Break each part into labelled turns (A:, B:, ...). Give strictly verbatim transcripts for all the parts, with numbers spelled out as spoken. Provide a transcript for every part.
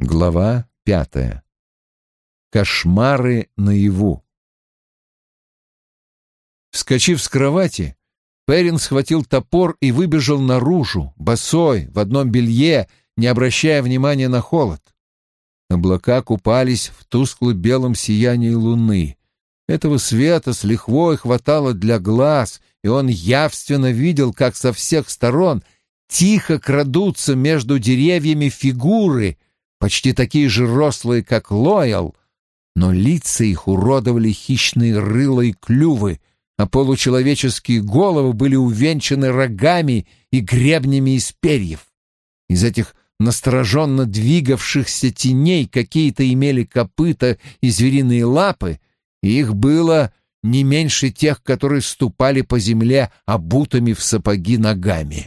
A: Глава пятая. Кошмары наяву. Вскочив с кровати, Перрин схватил топор и выбежал наружу, босой, в одном белье, не обращая внимания на холод. Облака купались в тускло-белом сиянии луны. Этого света с лихвой хватало для глаз, и он явственно видел, как со всех сторон тихо крадутся между деревьями фигуры, почти такие же рослые, как Лоэл, но лица их уродовали хищные рыла и клювы, а получеловеческие головы были увенчаны рогами и гребнями из перьев. Из этих настороженно двигавшихся теней какие-то имели копыта и звериные лапы, и их было не меньше тех, которые ступали по земле обутыми в сапоги ногами.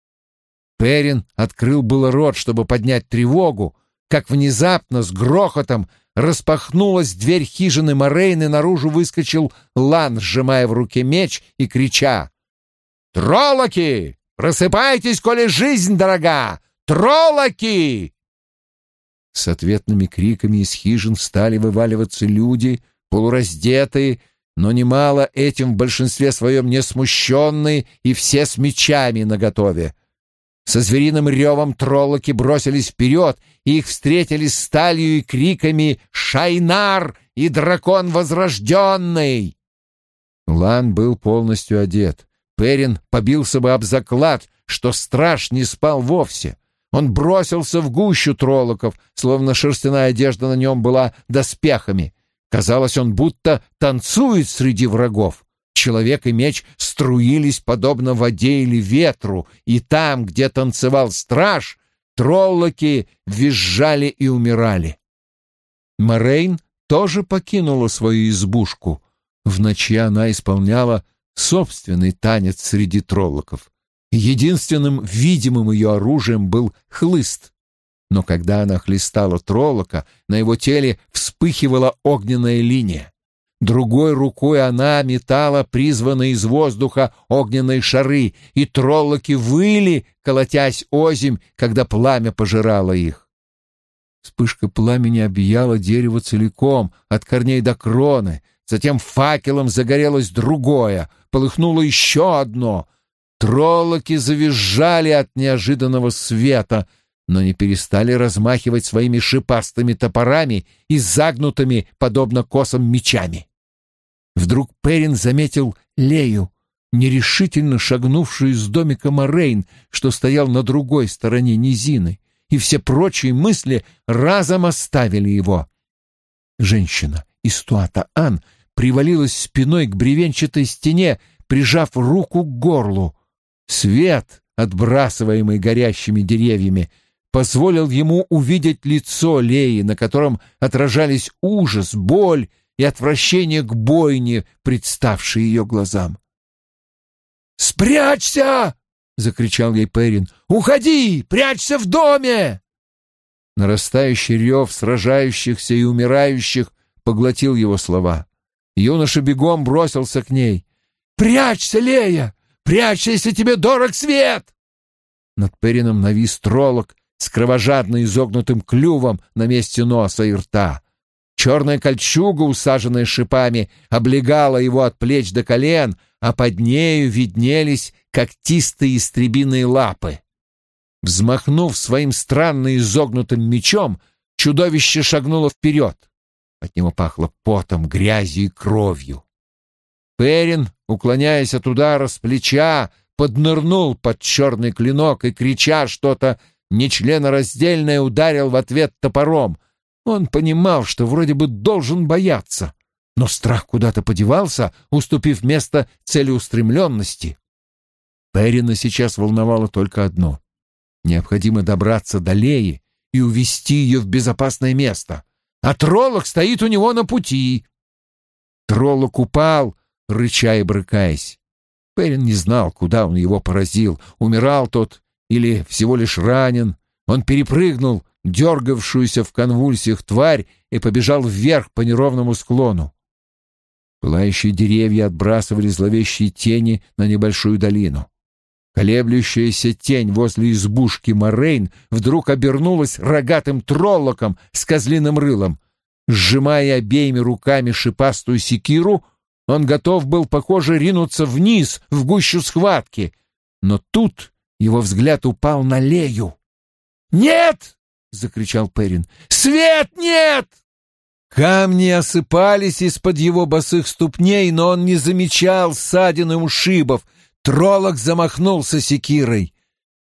A: Перрин открыл было рот, чтобы поднять тревогу, как внезапно с грохотом распахнулась дверь хижины Морейн, и наружу выскочил Лан, сжимая в руке меч и крича: «Троллоки! Просыпайтесь, коли жизнь дорога! Троллоки!» С ответными криками из хижин стали вываливаться люди, полураздетые, но немало этим в большинстве своем не смущенные, и все с мечами наготове. Со звериным ревом троллоки бросились вперед, и их встретили сталью и криками «Шайнар и дракон возрожденный!». Лан был полностью одет. Перрин побился бы об заклад, что страж не спал вовсе. Он бросился в гущу троллоков, словно шерстяная одежда на нем была доспехами. Казалось, он будто танцует среди врагов. Человек и меч струились подобно воде или ветру, и там, где танцевал страж, троллоки визжали и умирали. Морейн тоже покинула свою избушку. В ночи она исполняла собственный танец среди троллоков. Единственным видимым ее оружием был хлыст. Но когда она хлестала троллока, на его теле вспыхивала огненная линия. Другой рукой она метала призванные из воздуха огненные шары, и троллоки выли, колотясь озимь, когда пламя пожирало их. Вспышка пламени объяла дерево целиком, от корней до кроны. Затем факелом загорелось другое, полыхнуло еще одно. Троллоки завизжали от неожиданного света, но не перестали размахивать своими шипастыми топорами и загнутыми, подобно косам, мечами. Вдруг Перрин заметил Лею, нерешительно шагнувшую из домика Морейн, что стоял на другой стороне низины, и все прочие мысли разом оставили его. Женщина из Туата-Ан привалилась спиной к бревенчатой стене, прижав руку к горлу. Свет, отбрасываемый горящими деревьями, позволил ему увидеть лицо Леи, на котором отражались ужас, боль и отвращение к бойне, представшие ее глазам. «Спрячься!» — закричал ей Перрин. «Уходи! Прячься в доме!» Нарастающий рев сражающихся и умирающих поглотил его слова. Юноша бегом бросился к ней. «Прячься, Лея! Прячься, если тебе дорог свет!» Над Перрином навис троллок с кровожадно изогнутым клювом на месте носа и рта. Черная кольчуга, усаженная шипами, облегала его от плеч до колен, а под нею виднелись когтистые истребиные лапы. Взмахнув своим странно изогнутым мечом, чудовище шагнуло вперед. От него пахло потом, грязью и кровью. Перрин, уклоняясь от удара с плеча, поднырнул под черный клинок и, крича что-то нечленораздельное, ударил в ответ топором. Он понимал, что вроде бы должен бояться, но страх куда-то подевался, уступив место целеустремленности. Перрина сейчас волновало только одно — необходимо добраться до Леи и увести ее в безопасное место, а троллок стоит у него на пути. Троллок упал, рыча и брыкаясь. Перрин не знал, куда он его поразил, умирал тот или всего лишь ранен. Он перепрыгнул дергавшуюся в конвульсиях тварь и побежал вверх по неровному склону. Пылающие деревья отбрасывали зловещие тени на небольшую долину. Колеблющаяся тень возле избушки Морейн вдруг обернулась рогатым троллоком с козлиным рылом. Сжимая обеими руками шипастую секиру, он готов был, похоже, ринуться вниз, в гущу схватки. Но тут его взгляд упал на Лею. «Нет!» — закричал Перин. «Свет, нет!» Камни осыпались из-под его босых ступней, но он не замечал ссадин и ушибов. Троллок замахнулся секирой.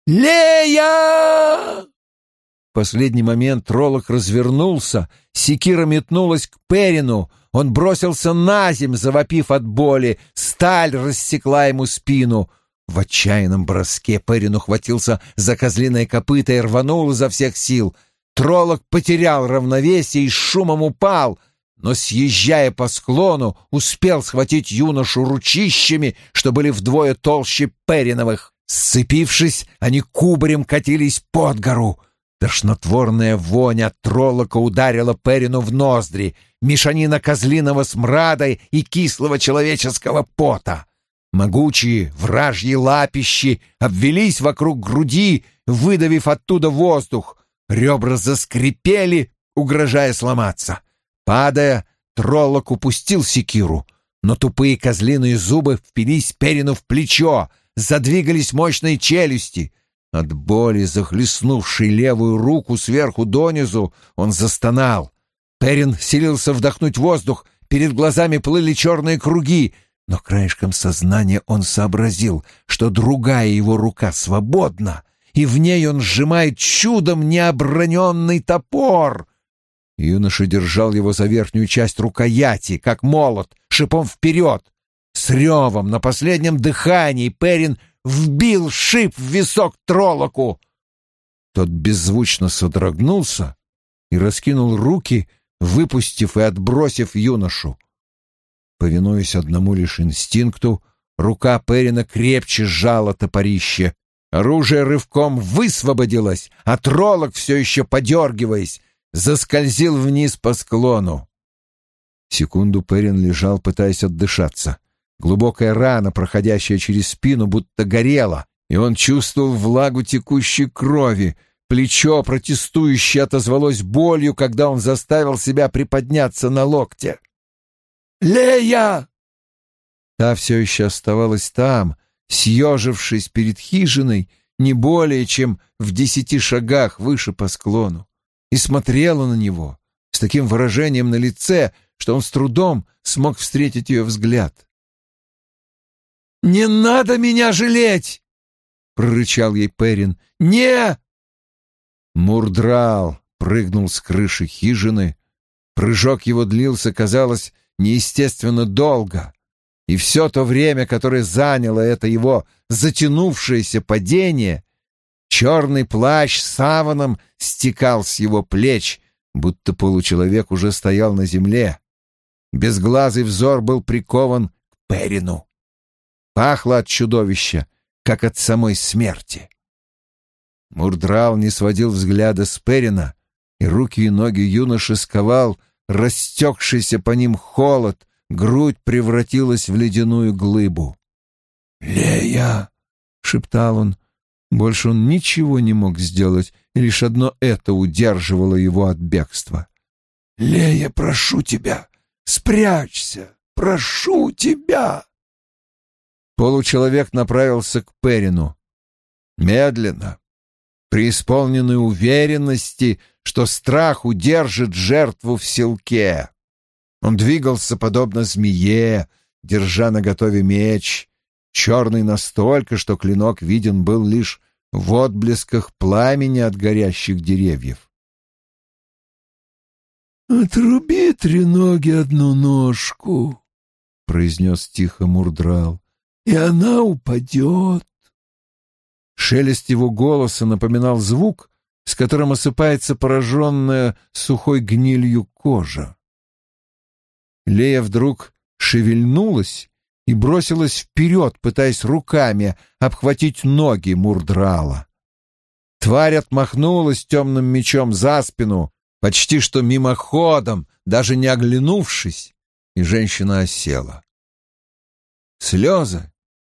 A: «Лея!» В последний момент Троллок развернулся, секира метнулась к Перину. Он бросился наземь, завопив от боли. Сталь рассекла ему спину. В отчаянном броске Перин ухватился за козлиное копыто и рванул изо всех сил. Троллок потерял равновесие и с шумом упал, но, съезжая по склону, успел схватить юношу ручищами, что были вдвое толще Периновых. Сцепившись, они кубарем катились под гору. Тошнотворная вонь от троллока ударила Перину в ноздри, мешанина козлиного смрада и кислого человеческого пота. Могучие вражьи лапищи обвелись вокруг груди, выдавив оттуда воздух. Ребра заскрипели, угрожая сломаться. Падая, троллок упустил секиру, но тупые козлиные зубы впились Перину в плечо, задвигались мощные челюсти. От боли, захлестнувшей левую руку сверху донизу, он застонал. Перин силился вдохнуть воздух, перед глазами плыли черные круги, но краешком сознания он сообразил, что другая его рука свободна, и в ней он сжимает чудом необроненный топор. Юноша держал его за верхнюю часть рукояти, как молот, шипом вперед. С ревом на последнем дыхании Перин вбил шип в висок троллоку. Тот беззвучно содрогнулся и раскинул руки, выпустив и отбросив юношу. Повинуясь одному лишь инстинкту, рука Перина крепче сжала топорище. Оружие рывком высвободилось, а троллок, все еще подергиваясь, заскользил вниз по склону. Секунду Перин лежал, пытаясь отдышаться. Глубокая рана, проходящая через спину, будто горела, и он чувствовал влагу текущей крови. Плечо протестующе отозвалось болью, когда он заставил себя приподняться на локте. «Лея!» Та все еще оставалась там, съежившись перед хижиной, не более чем в десяти шагах выше по склону, и смотрела на него с таким выражением на лице, что он с трудом смог встретить ее взгляд. «Не надо меня жалеть!» — прорычал ей Перин. «Не!» Мурдрал прыгнул с крыши хижины. Прыжок его длился, казалось, неестественно долго. И все то время, которое заняло это его затянувшееся падение, черный плащ саваном стекал с его плеч, будто получеловек уже стоял на земле. Безглазый взор был прикован к Перину. Пахло от чудовища, как от самой смерти. Мурдрал не сводил взгляда с Перина, и руки и ноги юноши сковал растекшийся по ним холод, грудь превратилась в ледяную глыбу. «Лея!» — шептал он. Больше он ничего не мог сделать, и лишь одно это удерживало его от бегства. «Лея, прошу тебя, спрячься! Прошу тебя!» Получеловек направился к Перину. Медленно, преисполненной уверенности, что страх удержит жертву в селке. Он двигался подобно змее, держа наготове меч, черный настолько, что клинок виден был лишь в отблесках пламени от горящих деревьев. «Отруби треноги одну ножку», — произнес тихо Мурдрал, — «и она упадет». Шелест его голоса напоминал звук, с которым осыпается пораженная сухой гнилью кожа. Лея вдруг шевельнулась и бросилась вперед, пытаясь руками обхватить ноги Мурдрала. Тварь отмахнулась темным мечом за спину, почти что мимоходом, даже не оглянувшись, и женщина осела. Слезы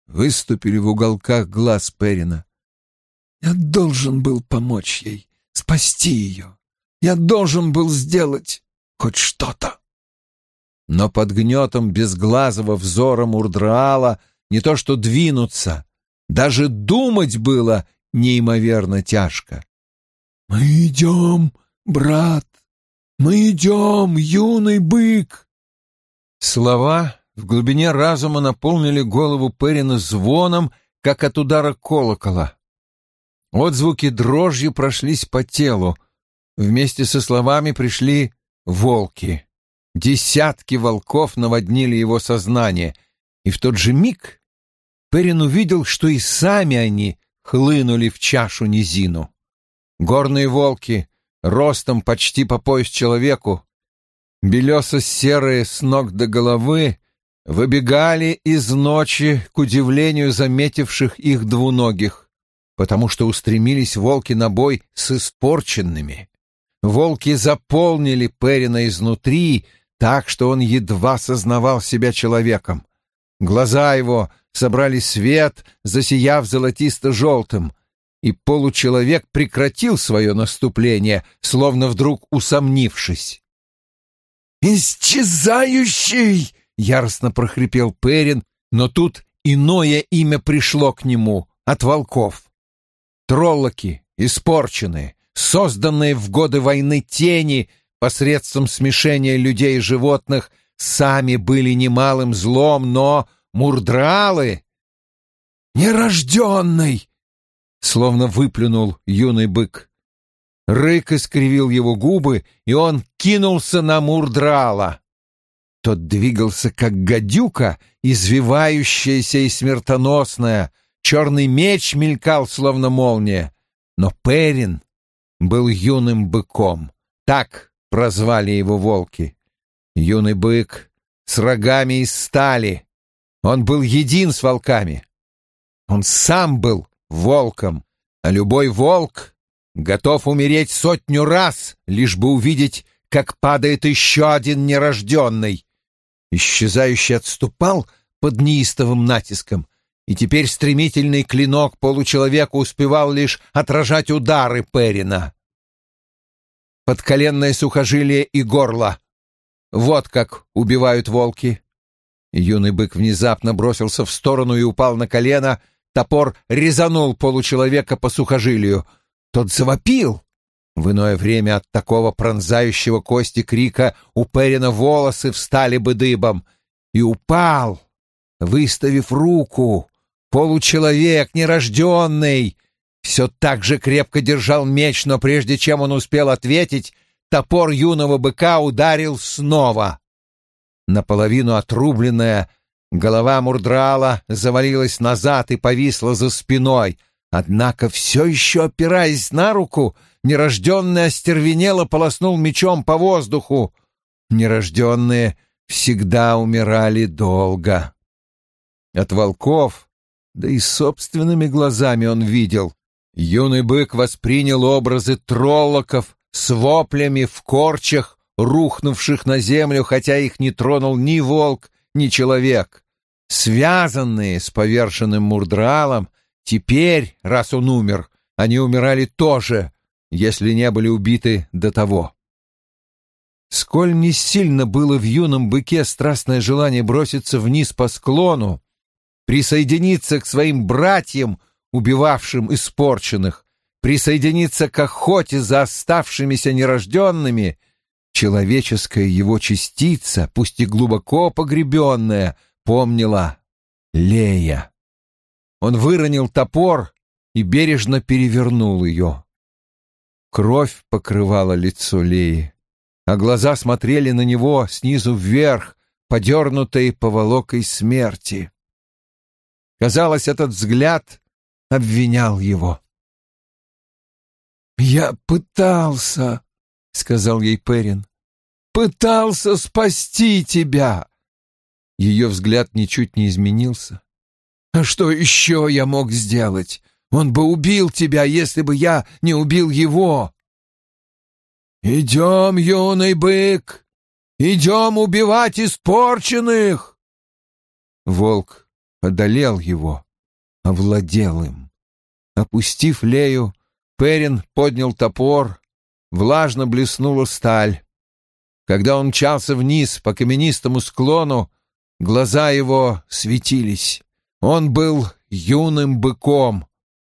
A: выступили в уголках глаз Перина.
B: «Я должен был помочь ей, спасти ее. Я должен был сделать хоть что-то».
A: Но под гнетом безглазого взора Мурдраала не то что двинуться, даже думать было неимоверно тяжко.
B: «Мы идем, брат, мы идем, юный бык!»
A: Слова в глубине разума наполнили голову Перина звоном, как от удара колокола. Отзвуки дрожью прошлись по телу. Вместе со словами пришли волки. Десятки волков наводнили его сознание, и в тот же миг Перин увидел, что и сами они хлынули в чашу низину. Горные волки, ростом почти по пояс человеку, белесо-серые с ног до головы, выбегали из ночи к удивлению заметивших их двуногих, потому что устремились волки на бой с испорченными. Волки заполнили Перина изнутри, так что он едва сознавал себя человеком. Глаза его собрали свет, засияв золотисто-желтым, и получеловек прекратил свое наступление, словно вдруг усомнившись.
B: «Исчезающий!» — яростно прохрипел Перин,
A: но тут иное имя пришло к нему от волков. Троллоки, испорченные, созданные в годы войны тени посредством смешения людей и животных, сами были немалым злом, но Мурдраалы...
B: «Нерожденный!» — словно выплюнул юный бык.
A: Рык искривил его губы, и он кинулся на Мурдраала. Тот двигался, как гадюка, извивающаяся и смертоносная. Черный меч мелькал, словно молния. Но Перин был юным быком. Так прозвали его волки. Юный бык с рогами из стали. Он был един с волками. Он сам был волком, а любой волк готов умереть сотню раз, лишь бы увидеть, как падает еще один нерожденный. Исчезающий отступал под неистовым натиском, и теперь стремительный клинок получеловека успевал лишь отражать удары Перина. Подколенное сухожилие и горло. Вот как убивают волки. Юный бык внезапно бросился в сторону и упал на колено. Топор резанул получеловека по сухожилию. Тот завопил. В иное время от такого пронзающего кости крика у Перина волосы встали бы дыбом. И упал, выставив руку. Получеловек, нерожденный, все так же крепко держал меч, но прежде чем он успел ответить, топор юного быка ударил снова. Наполовину отрубленная голова Мурдраала завалилась назад и повисла за спиной. Однако, все еще опираясь на руку, нерожденный остервенело полоснул мечом по воздуху. Нерожденные всегда умирали долго. От волков, да и собственными глазами он видел, юный бык воспринял образы троллоков с воплями в корчах, рухнувших на землю, хотя их не тронул ни волк, ни человек. Связанные с поверженным Мурдраалом, теперь, раз он умер, они умирали тоже, если не были убиты до того. Сколь не сильно было в юном быке страстное желание броситься вниз по склону, присоединиться к своим братьям, убивавшим испорченных, присоединиться к охоте за оставшимися нерожденными, человеческая его частица, пусть и глубоко погребенная, помнила Лея. Он выронил топор и бережно перевернул ее. Кровь покрывала лицо Леи, а глаза смотрели на него снизу вверх, подернутые поволокой смерти. Казалось, этот взгляд обвинял его.
B: «Я пытался», — сказал ей Перин, — «пытался спасти тебя».
A: Ее взгляд ничуть не изменился.
B: «А что еще я мог сделать? Он бы убил тебя, если бы я не убил его». «Идем, юный бык, идем убивать испорченных!»
A: Волк одолел его, овладел им. Опустив Лею, Перин поднял топор, влажно блеснула сталь. Когда он мчался вниз по каменистому склону, глаза его светились. Он был юным быком.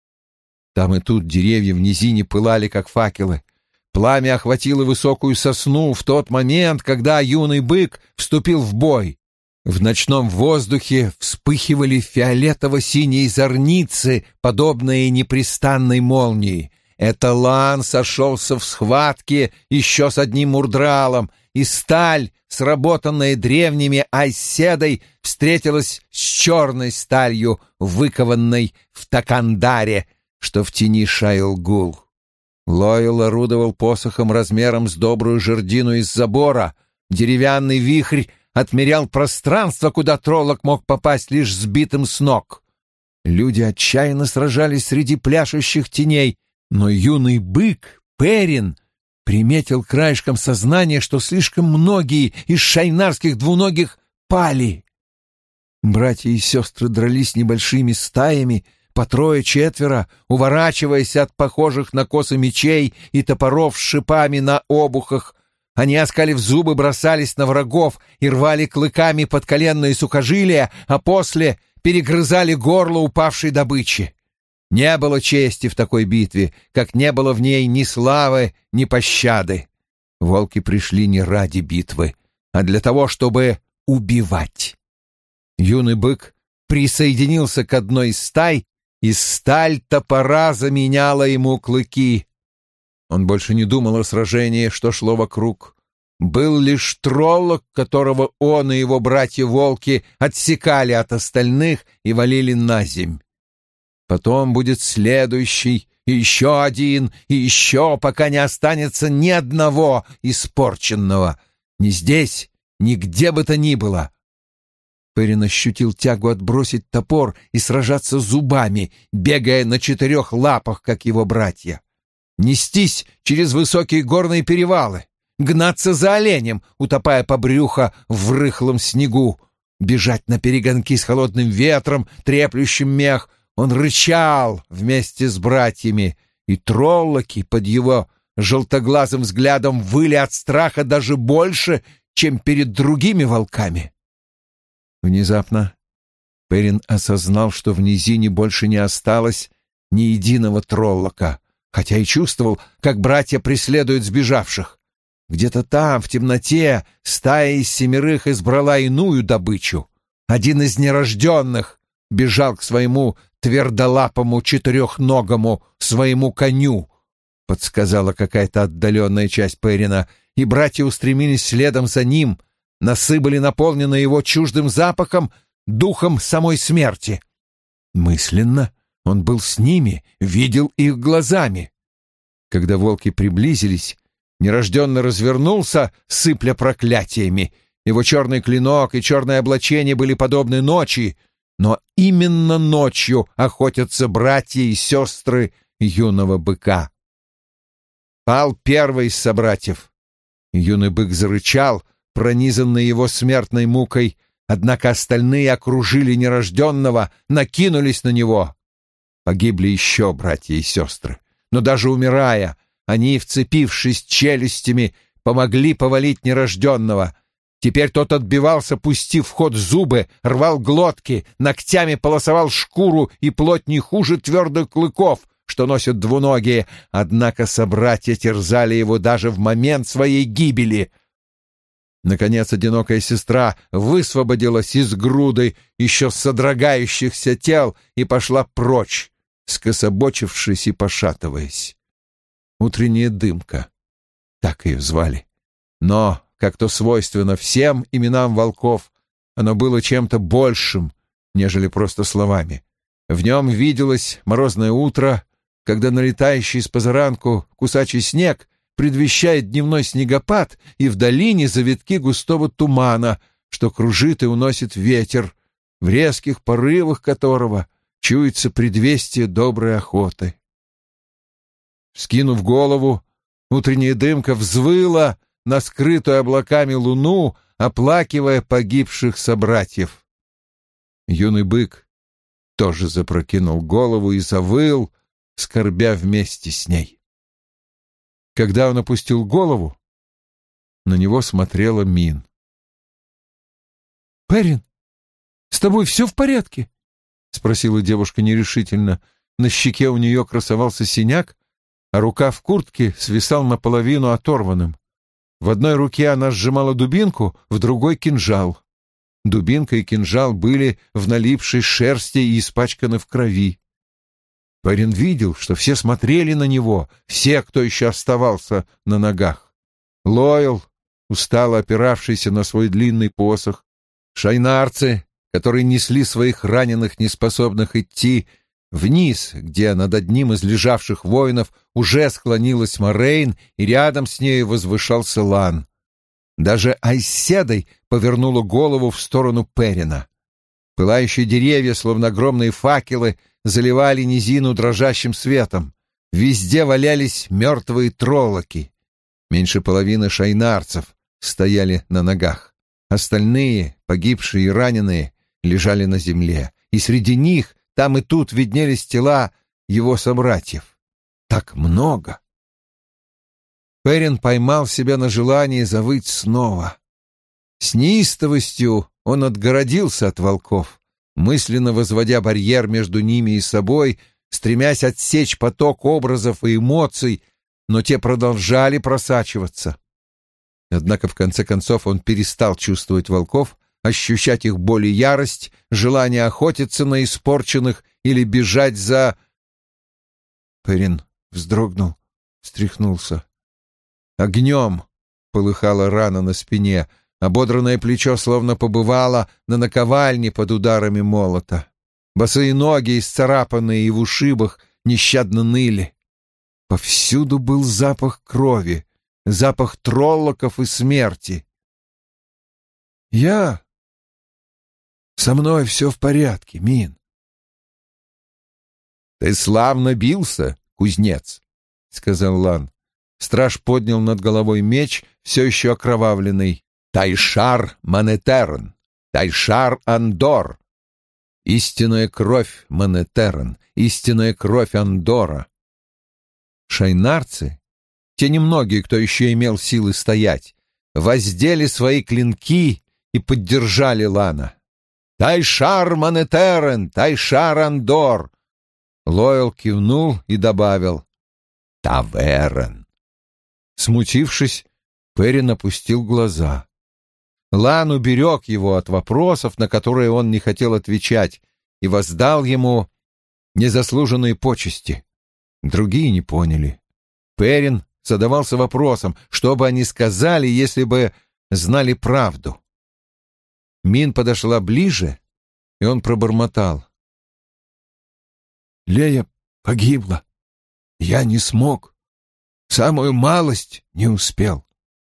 A: Там и тут деревья в низине пылали, как факелы. Пламя охватило высокую сосну в тот момент, когда юный бык вступил в бой. В ночном воздухе вспыхивали фиолетово-синие зорницы, подобные непрестанной молнии. Эталан сошелся в схватке еще с одним мурдралом, и сталь, сработанная древними айседой, встретилась с черной сталью, выкованной в Такандаре, что в тени Шайл-Гул. Лойл орудовал посохом размером с добрую жердину из забора. Деревянный вихрь отмерял пространство, куда троллок мог попасть лишь сбитым с ног. Люди отчаянно сражались среди пляшущих теней, но юный бык, Перин, приметил краешком сознания, что слишком многие из шайнарских двуногих пали. Братья и сестры дрались небольшими стаями, по трое-четверо, уворачиваясь от похожих на косы мечей и топоров с шипами на обухах. Они, оскалив зубы, бросались на врагов и рвали клыками подколенные сухожилия, а после перегрызали горло упавшей добычи. Не было чести в такой битве, как не было в ней ни славы, ни пощады. Волки пришли не ради битвы, а для того, чтобы убивать. Юный бык присоединился к одной из стай, и сталь топора заменяла ему клыки. Он больше не думал о сражении, что шло вокруг. Был лишь троллок, которого он и его братья-волки отсекали от остальных и валили на земь. Потом будет следующий, и еще один, и еще, пока не останется ни одного испорченного. Ни здесь, ни где бы то ни было. Перин ощутил тягу отбросить топор и сражаться зубами, бегая на четырех лапах, как его братья. Нестись через высокие горные перевалы, гнаться за оленем, утопая по брюхо в рыхлом снегу, бежать на перегонки с холодным ветром, треплющим мех. Он рычал вместе с братьями, и троллоки под его желтоглазым взглядом выли от страха даже больше, чем перед другими волками. Внезапно Перин осознал, что в низине больше не осталось ни единого троллока, хотя и чувствовал, как братья преследуют сбежавших. Где-то там, в темноте, стая из семерых избрала иную добычу. Один из нерожденных бежал к своему твердолапому четырехногому, своему коню, подсказала какая-то отдаленная часть Перина, и братья устремились следом за ним. Носы были наполнены его чуждым запахом, духом самой смерти. Мысленно он был с ними, видел их глазами. Когда волки приблизились, нерожденный развернулся, сыпля проклятиями. Его черный клинок и черное облачение были подобны ночи, но именно ночью охотятся братья и сестры юного быка. Пал первый из собратьев. Юный бык зарычал, пронизанный его смертной мукой, однако остальные окружили нерожденного, накинулись на него. Погибли еще братья и сестры, но даже умирая, они, вцепившись челюстями, помогли повалить нерожденного. Теперь тот отбивался, пустив в ход зубы, рвал глотки, ногтями полосовал шкуру и плоть не хуже твердых клыков, что носят двуногие, однако собратья терзали его даже в момент своей гибели. Наконец одинокая сестра высвободилась из груды еще содрогающихся тел и пошла прочь, скособочившись и пошатываясь. Утренняя дымка, так ее звали. Но, как то свойственно всем именам волков, оно было чем-то большим, нежели просто словами. В нем виделось морозное утро, когда налетающий с позаранку кусачий снег предвещает дневной снегопад, и в долине завитки густого тумана, что кружит и уносит ветер, в резких порывах которого чуется предвестие доброй охоты. Скинув голову, утренняя дымка взвыла на скрытую облаками луну, оплакивая погибших собратьев. Юный бык тоже запрокинул голову и завыл, скорбя вместе с ней. Когда он опустил голову, на него смотрела Мин.
B: «Перин, с тобой все в порядке?»
A: — спросила девушка нерешительно. На щеке у нее красовался синяк, а рукав куртки свисал наполовину оторванным. В одной руке она сжимала дубинку, в другой — кинжал. Дубинка и кинжал были в налипшей шерсти и испачканы в крови. Перин видел, что все смотрели на него, все, кто еще оставался на ногах. Лоэл, устало опиравшийся на свой длинный посох, шайнарцы, которые несли своих раненых, неспособных идти, вниз, где над одним из лежавших воинов уже склонилась Морейн, и рядом с ней возвышался Лан. Даже Айседой повернула голову в сторону Перина. Пылающие деревья, словно огромные факелы, заливали низину дрожащим светом. Везде валялись мертвые троллоки. Меньше половины шайнарцев стояли на ногах. Остальные, погибшие и раненые, лежали на земле. И среди них там и тут виднелись тела его собратьев. Так много! Перин поймал себя на желании завыть снова. С неистовостью он отгородился от волков, мысленно возводя барьер между ними и собой, стремясь отсечь поток образов и эмоций, но те продолжали просачиваться. Однако в конце концов он перестал чувствовать волков, ощущать их боль и ярость, желание охотиться на испорченных или бежать за... Перин вздрогнул, встряхнулся. Огнем полыхала рана на спине, ободранное плечо словно побывало на наковальне под ударами молота. Босые ноги, исцарапанные и в ушибах, нещадно ныли. Повсюду был запах крови, запах троллоков и смерти. «Я... Со мной все в порядке, Мин». «Ты славно бился, кузнец», — сказал Лан. Страж поднял над головой меч, все еще окровавленный. «Тайшар Манетерн! Тайшар Андор! Истинная кровь Манетерн! Истинная кровь Андора!» Шайнарцы, те немногие, кто еще имел силы стоять, воздели свои клинки и поддержали Лана. «Тайшар Манетерн! Тайшар Андор!» Лоэл кивнул и добавил «Таверн». Смутившись, Перин опустил глаза. Лан уберег его от вопросов, на которые он не хотел отвечать, и воздал ему незаслуженные почести. Другие не поняли. Перин задавался вопросом, что бы они сказали, если бы знали правду. Мин подошла ближе, и он пробормотал. «Лея погибла. Я не смог. Самую малость не успел».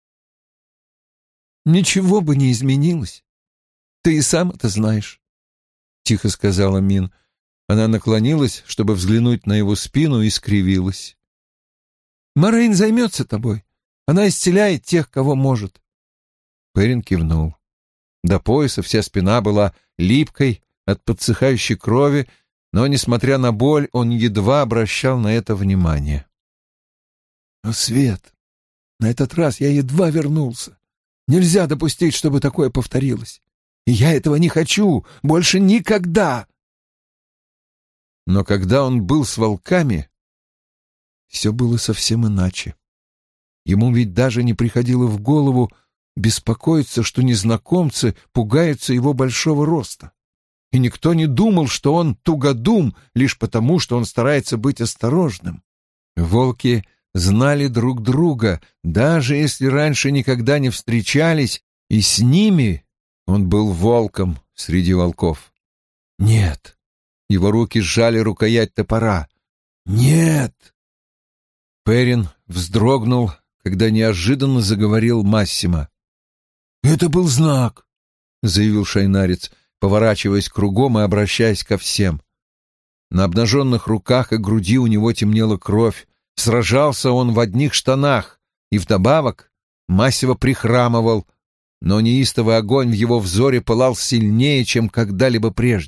B: «Ничего бы не изменилось. Ты и сам это знаешь», — тихо сказала Мин. Она наклонилась, чтобы взглянуть на его спину, и скривилась. «Морейн займется тобой. Она исцеляет тех, кого может».
A: Перин кивнул. До пояса вся спина была липкой от подсыхающей крови, но, несмотря на боль, он едва обращал на это внимание.
B: «О, Свет, на этот раз я едва вернулся. Нельзя допустить, чтобы такое повторилось. И я этого не хочу, больше никогда!»
A: Но когда он был с волками, все было совсем иначе. Ему ведь даже не приходило в голову беспокоиться, что незнакомцы пугаются его большого роста. И никто не думал, что он тугодум лишь потому, что он старается быть осторожным. Волки знали друг друга, даже если раньше никогда не встречались, и с ними он был волком среди волков. «Нет!» — его руки сжали рукоять топора. «Нет!» Перин вздрогнул, когда неожиданно заговорил Массимо. «Это был знак», — заявил шайнарец, поворачиваясь кругом и обращаясь ко всем. На обнаженных руках и груди у него темнела кровь. Сражался он в одних штанах, и вдобавок Массимо прихрамывал, но неистовый огонь в его взоре пылал сильнее, чем когда-либо прежде.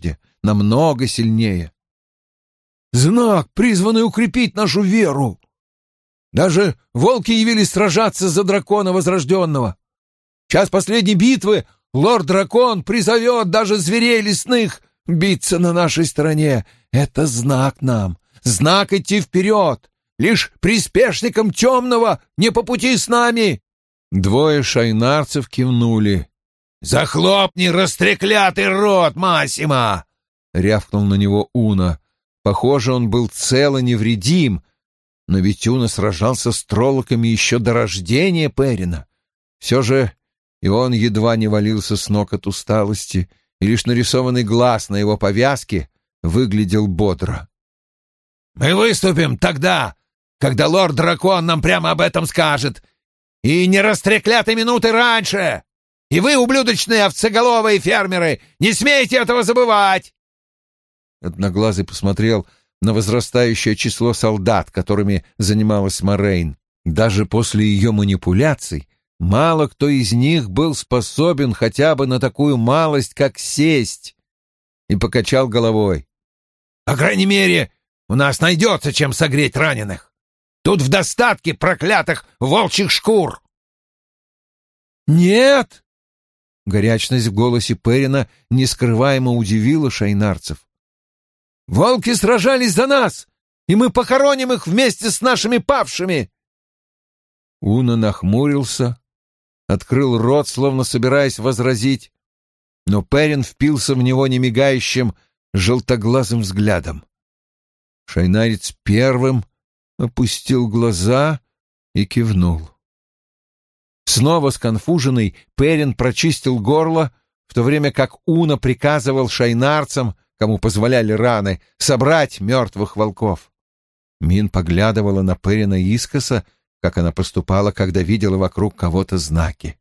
A: намного сильнее.
B: Знак, призванный укрепить нашу веру. Даже волки явились сражаться за дракона возрожденного. В час последней битвы лорд-дракон призовет даже зверей лесных биться на нашей стороне. Это знак нам, знак идти вперед. Лишь приспешникам темного не по пути с нами.
A: Двое шайнарцев кивнули.
B: «Захлопни растреклятый рот, Массимо!» — рявкнул на него Уна.
A: Похоже, он был цел и невредим, но ведь Уна сражался с троллоками еще до рождения Перина. Все же и он едва не валился с ног от усталости, и лишь нарисованный глаз на его повязке выглядел бодро.
B: «Мы выступим тогда, когда лорд-дракон нам прямо об этом скажет, и не растреклятой минуты раньше! И вы, ублюдочные овцеголовые фермеры, не смейте этого забывать!»
A: Одноглазый посмотрел на возрастающее число солдат, которыми занималась Морейн. Даже после ее манипуляций мало кто из них был способен хотя бы на такую малость, как сесть, и покачал головой.
B: «По крайней мере, у нас найдется чем согреть раненых. Тут в достатке проклятых волчьих шкур!»
A: «Нет!» Горячность в голосе Перина нескрываемо удивила шайнарцев.
B: «Волки сражались за нас, и мы похороним их вместе с нашими павшими!»
A: Уна нахмурился, открыл рот, словно собираясь возразить, но Перин впился в него немигающим, желтоглазым взглядом. Шайнарец первым опустил глаза и кивнул. Снова сконфуженный, Перин прочистил горло, в то время как Уна приказывал шайнарцам, кому позволяли раны, собрать мертвых волков. Мин поглядывала на Перина искоса, как она поступала, когда видела вокруг кого-то знаки.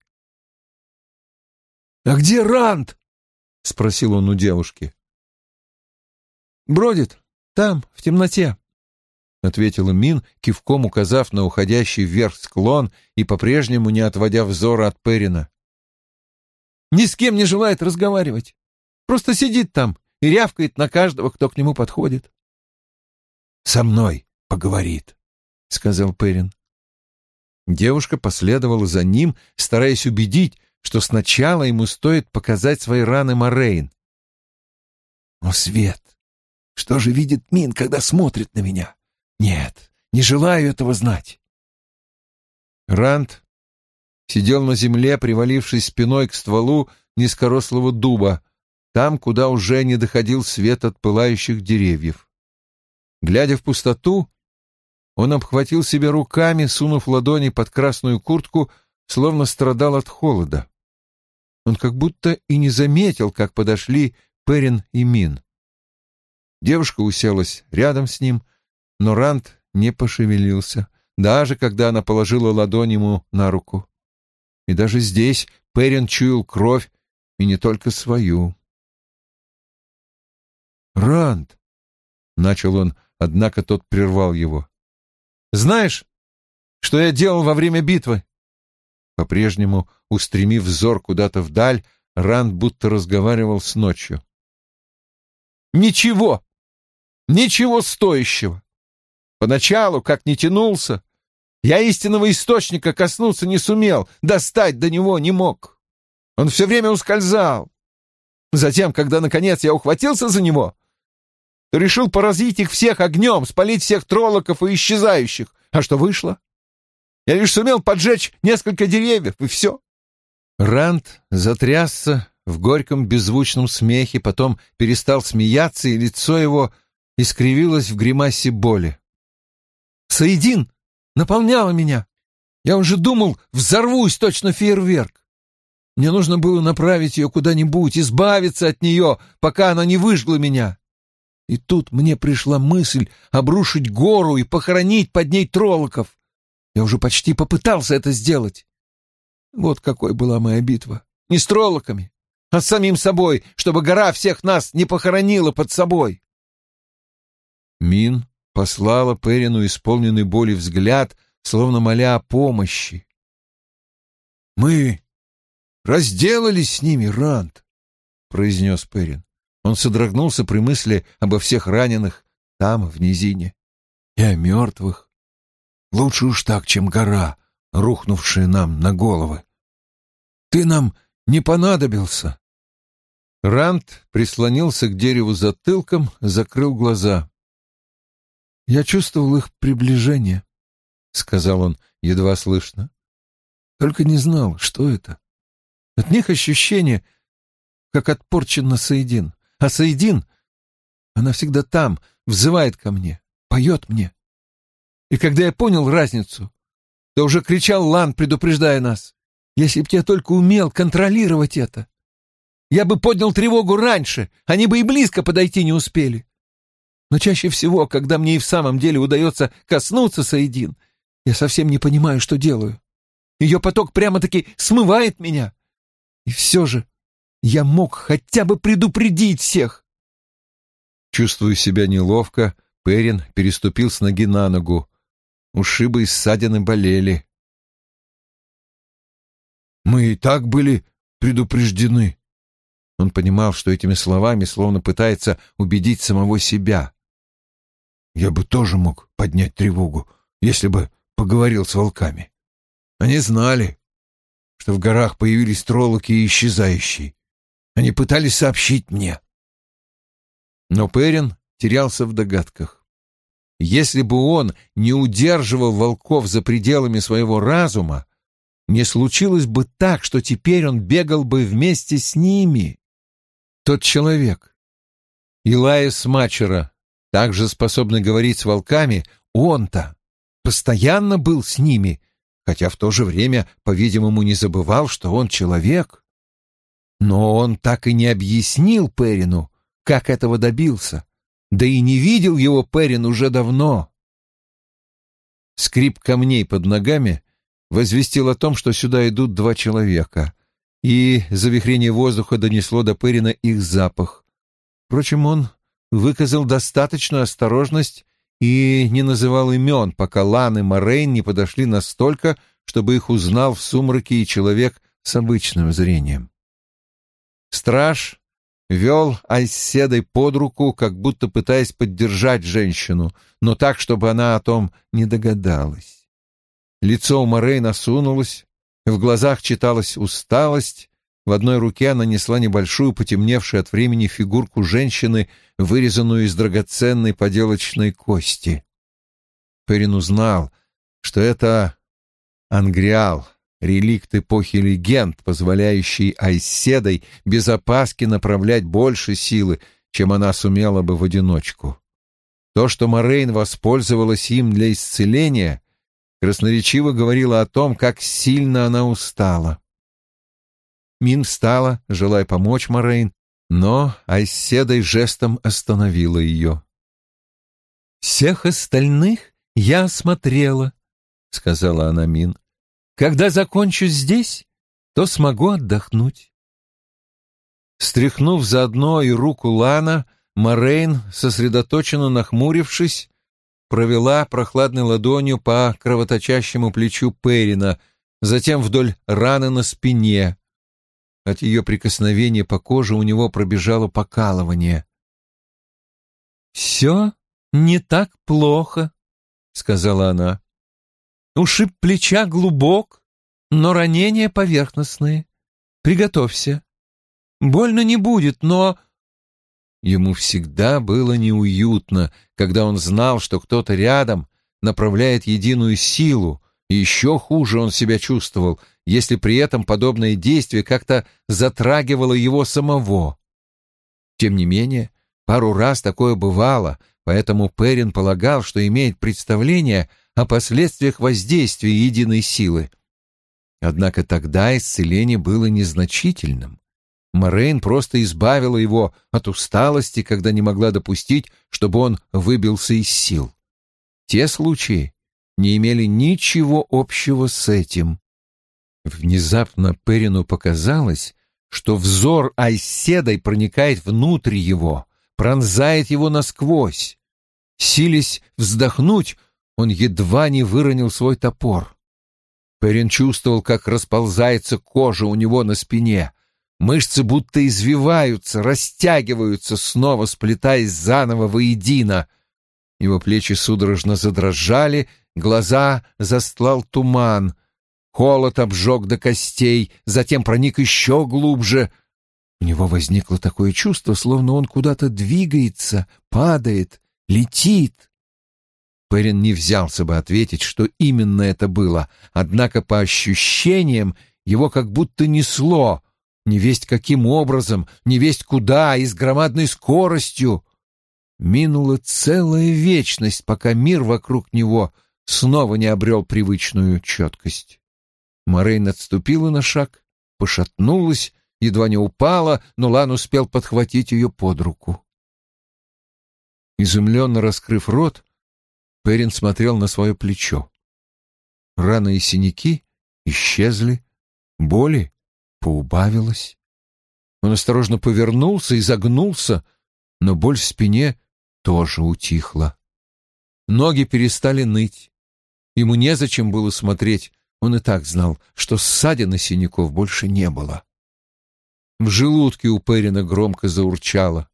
B: «А где Ранд?» — спросил он у девушки.
A: «Бродит там, в темноте», — ответила Мин, кивком указав на уходящий вверх склон и по-прежнему не отводя взора от Перина.
B: «Ни с кем не желает разговаривать. Просто сидит там и рявкает на каждого, кто к нему подходит».
A: «Со мной поговорит», — сказал Перин. Девушка последовала за ним, стараясь убедить, что сначала ему стоит показать свои раны Морейн.
B: «О, Свет! Что же видит Мин, когда смотрит на меня? Нет, не желаю этого знать».
A: Ранд сидел на земле, привалившись спиной к стволу низкорослого дуба, там, куда уже не доходил свет от пылающих деревьев. Глядя в пустоту, он обхватил себя руками, сунув ладони под красную куртку, словно страдал от холода. Он как будто и не заметил, как подошли Перин и Мин. Девушка уселась рядом с ним, но Ранд не пошевелился, даже когда она положила ладонь ему на руку. И даже здесь Перин чуял кровь, и не только свою.
B: «Ранд!»
A: — начал он, однако тот прервал его.
B: «Знаешь, что я делал во время битвы?»
A: По-прежнему, устремив взор куда-то вдаль, Ранд будто разговаривал с ночью.
B: «Ничего! Ничего стоящего! Поначалу, как ни тянулся, я истинного источника коснуться не сумел, достать до него не мог. Он все время ускользал. Затем, когда, наконец, я ухватился за него, то решил поразить их всех огнем, спалить всех троллоков и исчезающих. А что вышло? Я лишь сумел поджечь несколько деревьев, и все».
A: Ранд затрясся в горьком беззвучном смехе, потом перестал смеяться, и лицо его искривилось в гримасе боли.
B: «Саидин наполняла меня. Я уже думал, взорвусь точно фейерверк. Мне нужно было направить ее куда-нибудь, избавиться от нее, пока она не выжгла меня. И тут мне пришла мысль обрушить гору и похоронить под ней троллоков. Я уже почти попытался это сделать. Вот какой была моя битва. Не с троллоками, а с самим собой, чтобы гора всех нас не похоронила под собой».
A: Мин послала Перину исполненный боли взгляд, словно моля о помощи.
B: «Мы разделались с ними, Ранд», — произнес Перин.
A: Он содрогнулся при мысли обо всех раненых там, в низине, и о мертвых. Лучше уж так, чем гора, рухнувшая нам на головы. Ты нам не понадобился. Ранд прислонился к дереву затылком, закрыл глаза. «Я чувствовал их приближение», — сказал он едва слышно. «Только не знал, что это. От них ощущение, как от порчен Саидин. А Саидин, она всегда там, взывает ко мне, поет мне. И когда я понял разницу, то уже кричал Лан, предупреждая нас. Если б я только умел контролировать это, я бы поднял тревогу раньше, они бы и близко подойти не успели. Но чаще всего, когда мне и в самом деле удается коснуться Саидин, я совсем не понимаю, что делаю. Ее поток прямо-таки смывает меня. И все же я мог хотя бы предупредить всех. Чувствуя себя неловко, Перин переступил с ноги на ногу. Ушибы и ссадины болели. «Мы и так были предупреждены». Он понимал, что этими словами словно пытается убедить самого себя. «Я бы тоже мог поднять тревогу, если бы поговорил с волками. Они знали, что в горах появились троллоки и исчезающие. Они пытались сообщить мне». Но Перин терялся в догадках. Если бы он не удерживал волков за пределами своего разума, не случилось бы так, что теперь он бегал бы вместе с ними. Тот человек, Илаис Мачера, также способный говорить с волками, он-то постоянно был с ними, хотя в то же время, по-видимому, не забывал, что он человек. Но он так и не объяснил Перину, как этого добился, да и не видел его Перин уже давно. Скрип камней под ногами возвестил о том, что сюда идут два человека, и завихрение воздуха донесло до Перина их запах. Впрочем, он выказал достаточную осторожность и не называл имен, пока Лан и Морейн не подошли настолько, чтобы их узнал в сумраке и человек с обычным зрением. Страж вел Айседой под руку, как будто пытаясь поддержать женщину, но так, чтобы она о том не догадалась. Лицо у Морейн осунулось, в глазах читалась усталость, в одной руке она несла небольшую, потемневшую от времени фигурку женщины, вырезанную из драгоценной поделочной кости. Перин узнал, что это Ангриал, реликт эпохи легенд, позволяющий Айседой без опаски направлять больше силы, чем она сумела бы в одиночку. То, что Морейн воспользовалась им для исцеления, красноречиво говорило о том, как сильно она устала. Мин встала, желая помочь Морейн, но Айседой жестом остановила ее. «Всех остальных я осмотрела», — сказала она Мин. «Когда закончу здесь, то смогу отдохнуть». Стряхнув заодно и руку Лана, Морейн, сосредоточенно нахмурившись, провела прохладной ладонью по кровоточащему плечу Перина, затем вдоль раны на спине. От ее прикосновения по коже у него пробежало покалывание. «Все не так плохо», — сказала она. «Ушиб плеча глубок, но ранения поверхностные. Приготовься. Больно не будет, но...» Ему всегда было неуютно, когда он знал, что кто-то рядом направляет единую силу, и еще хуже он себя чувствовал, если при этом подобное действие как-то затрагивало его самого. Тем не менее, пару раз такое бывало, поэтому Перин полагал, что имеет представление о последствиях воздействия единой силы. Однако тогда исцеление было незначительным. Морейн просто избавила его от усталости, когда не могла допустить, чтобы он выбился из сил. Те случаи не имели ничего общего с этим. Внезапно Перину показалось, что взор Айседой проникает внутрь его, пронзает его насквозь. Силясь вздохнуть, он едва не выронил свой топор. Перин чувствовал, как расползается кожа у него на спине. Мышцы будто извиваются, растягиваются, снова сплетаясь заново воедино. Его плечи судорожно задрожали, глаза застлал туман. Холод обжег до костей, затем проник еще глубже. У него возникло такое чувство, словно он куда-то двигается, падает, летит. Перрин не взялся бы ответить, что именно это было, однако по ощущениям его как будто несло, невесть каким образом, невесть куда и с громадной скоростью. Минула целая вечность, пока мир вокруг него снова не обрел привычную четкость. Морейн отступила на шаг, пошатнулась, едва не упала, но Лан успел подхватить ее под руку. Изумленно раскрыв рот, Перрин смотрел на свое плечо. Раны и синяки исчезли, боли поубавилось. Он осторожно повернулся и загнулся, но боль в спине тоже утихла. Ноги перестали ныть. Ему незачем было смотреть, он и так знал, что ссадин и синяков больше не было. В желудке у Перрина громко заурчало.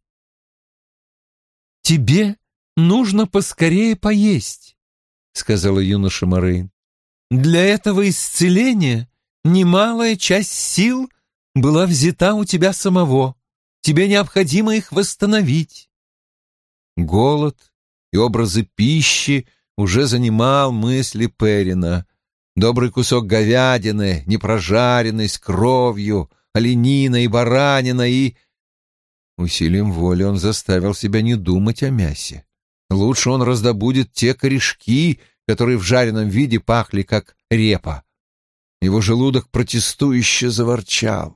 A: «Тебе нужно поскорее поесть», — сказала юноша Морейн. «Для этого исцеления немалая часть сил была взята у тебя самого. Тебе необходимо их восстановить». Голод и образы пищи уже занимал мысли Перрина. Добрый кусок говядины, непрожаренный, с кровью, оленина и баранина и... Усилием воли он заставил себя не думать о мясе. Лучше он раздобудет те корешки, которые в жареном виде пахли, как репа. Его желудок протестующе заворчал.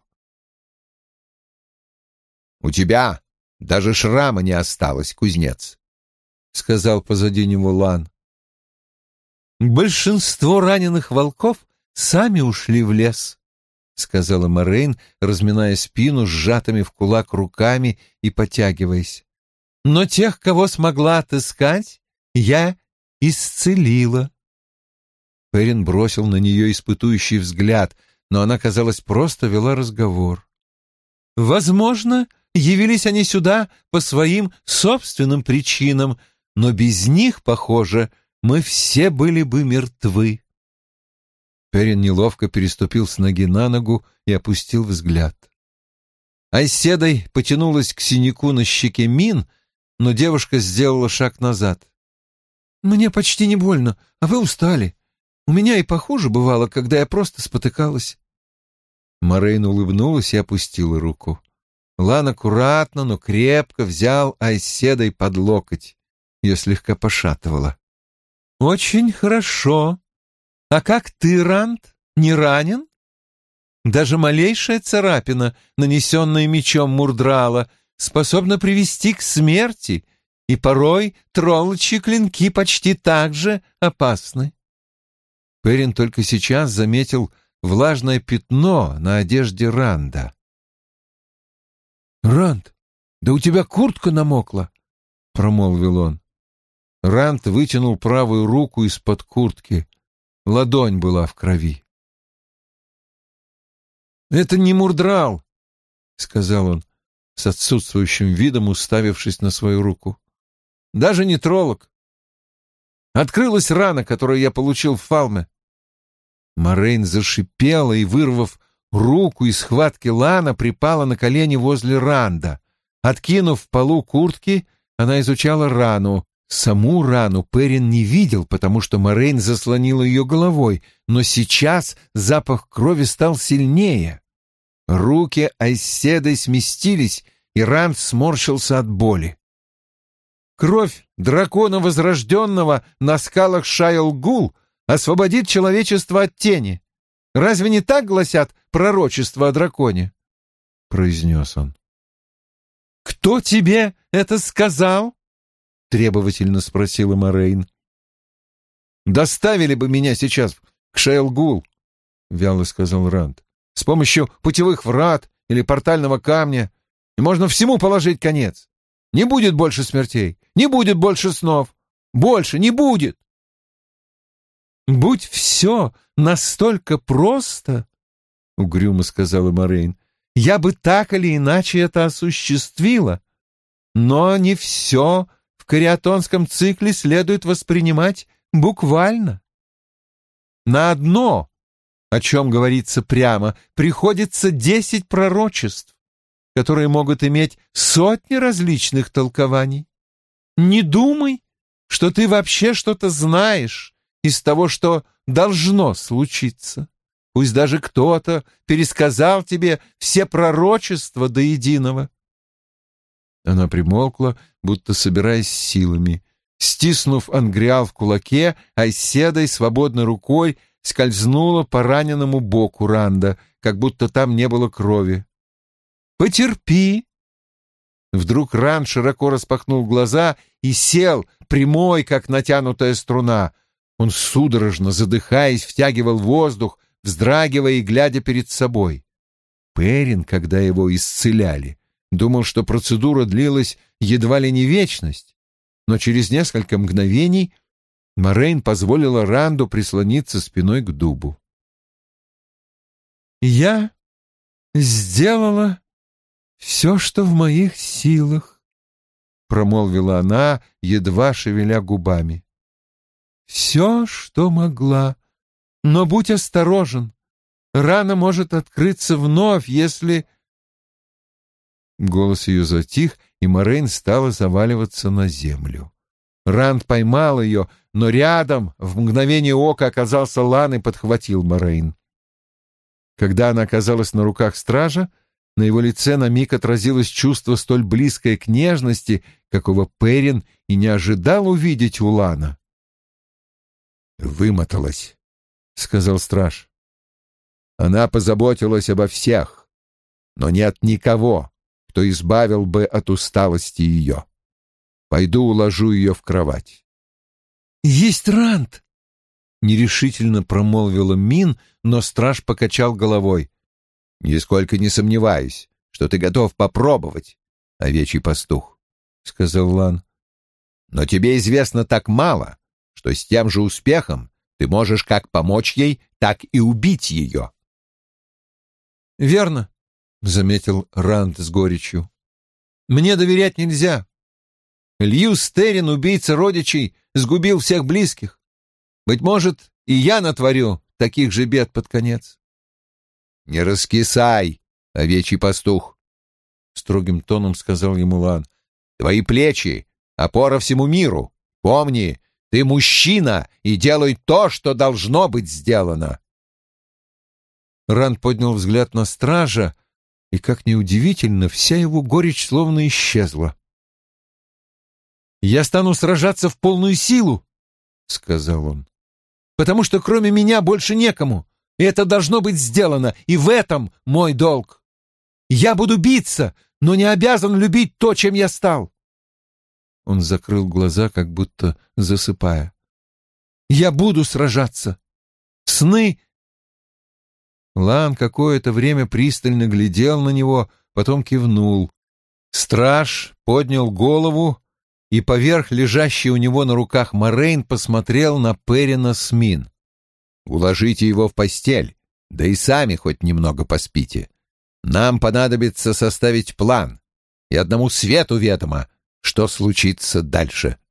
A: «У тебя даже шрама не осталось, кузнец», — сказал позади него Лан. «Большинство раненых волков сами ушли в лес», — сказала Морейн, разминая спину сжатыми в кулак руками и потягиваясь. «Но тех, кого смогла отыскать, я исцелила». Перрин бросил на нее испытующий взгляд, но она, казалось, просто вела разговор. «Возможно, явились они сюда по своим собственным причинам, но без них, похоже, мы все были бы мертвы». Перрин неловко переступил с ноги на ногу и опустил взгляд. Айседой потянулась к синяку на щеке Мин, но девушка сделала шаг назад. «Мне почти не больно, а вы устали. У меня и похуже бывало, когда я просто спотыкалась». Морейн улыбнулась и опустила руку. Лан аккуратно, но крепко взял Айседой под локоть. Ее слегка пошатывало. «Очень хорошо. А как ты, Ранд, не ранен? Даже малейшая царапина, нанесенная мечом Мурдрала, способна привести к смерти, и порой троллочьи клинки почти так же опасны». Перрин только сейчас заметил влажное пятно на одежде Ранда. «Ранд, да у тебя куртка намокла», — промолвил он. Ранд вытянул правую руку из-под куртки. Ладонь была в крови. «Это не Мурдрал», — сказал он, с отсутствующим видом уставившись на свою руку. «Даже не троллок. Открылась рана, которую я получил в Фалме». Морейн зашипела и, вырвав руку из схватки Лана, припала на колени возле Ранда. Откинув в полу куртки, она изучала рану. Саму рану Перрин не видел, потому что Морейн заслонила ее головой, но сейчас запах крови стал сильнее. Руки Айседой сместились, и Ранд сморщился от боли. «Кровь дракона Возрожденного на скалах Шайл-Гул освободит человечество от тени. Разве не так гласят пророчества о драконе?» — произнес он. «Кто тебе это сказал?» — требовательно спросила Морейн. «Доставили бы меня сейчас к Шайл-Гул», — вяло сказал Ранд, «с помощью путевых врат или портального камня, и можно всему положить конец. Не будет больше смертей, не будет больше снов, больше не будет». «Будь все настолько просто, — угрюмо сказала Морейн,
B: я бы так или иначе это осуществила. Но не все в кариатонском цикле следует воспринимать буквально. На одно, о чем говорится прямо, приходится десять пророчеств, которые могут иметь сотни различных толкований. Не думай, что ты вообще что-то знаешь из того, что должно случиться. Пусть даже кто-то пересказал тебе все пророчества до единого. Она примолкла, будто собираясь силами. Стиснув ангриал в кулаке, Айседой свободной рукой скользнула по раненому боку Ранда, как будто там не было крови. «Потерпи!» Вдруг Ранд широко распахнул глаза и сел, прямой, как натянутая струна. Он судорожно, задыхаясь, втягивал воздух, вздрагивая и глядя перед собой. Перин, когда его исцеляли, думал, что процедура длилась едва ли не вечность, но через несколько мгновений Морейн позволила Ранду прислониться спиной к дубу. «Я сделала все, что в моих силах», — промолвила она, едва шевеля губами. «Все, что могла. Но будь осторожен. Рана может открыться вновь, если...» Голос ее затих, и Морейн стала заваливаться на землю. Ранд поймал ее, но рядом в мгновение ока оказался Лан и подхватил Морейн. Когда она оказалась на руках стража, на его лице на миг отразилось чувство столь близкое к нежности, какого Перин и не ожидал увидеть у Лана.
A: «Вымоталась», — сказал страж. «Она позаботилась обо всех, но нет никого, кто избавил бы от усталости ее. Пойду уложу ее в кровать».
B: «Есть Ранд!» — нерешительно промолвила Мин, но страж покачал головой.
A: «Нисколько не сомневаюсь, что ты готов попробовать, овечий пастух», — сказал Лан. «Но тебе известно так мало, что с тем же успехом ты можешь как помочь ей, так и убить ее».
B: «Верно», — заметил Ранд с горечью. «Мне доверять нельзя. Льюс Террин, убийца родичей, сгубил всех близких. Быть может, и я натворю таких же бед под конец».
A: «Не раскисай, овечий пастух», — строгим тоном сказал ему Лан. «Твои плечи — опора всему миру. Помни, ты мужчина, и делай то, что должно быть сделано».
B: Ранд поднял взгляд на стража, и, как ни удивительно, вся его горечь словно исчезла. «Я стану сражаться в полную силу», — сказал он, — «потому что кроме меня больше некому, и это должно быть сделано, и в этом мой долг. Я буду биться, но не обязан любить то, чем я стал». Он закрыл глаза, как будто засыпая. «Я буду сражаться. Сны...» Лан какое-то время пристально глядел на него, потом кивнул. Страж поднял голову и поверх лежащей у него на руках Морейн посмотрел на Перина с Мин.
A: «Уложите его в постель, да и сами хоть немного поспите. Нам понадобится составить план, и одному свету ведомо, что случится дальше».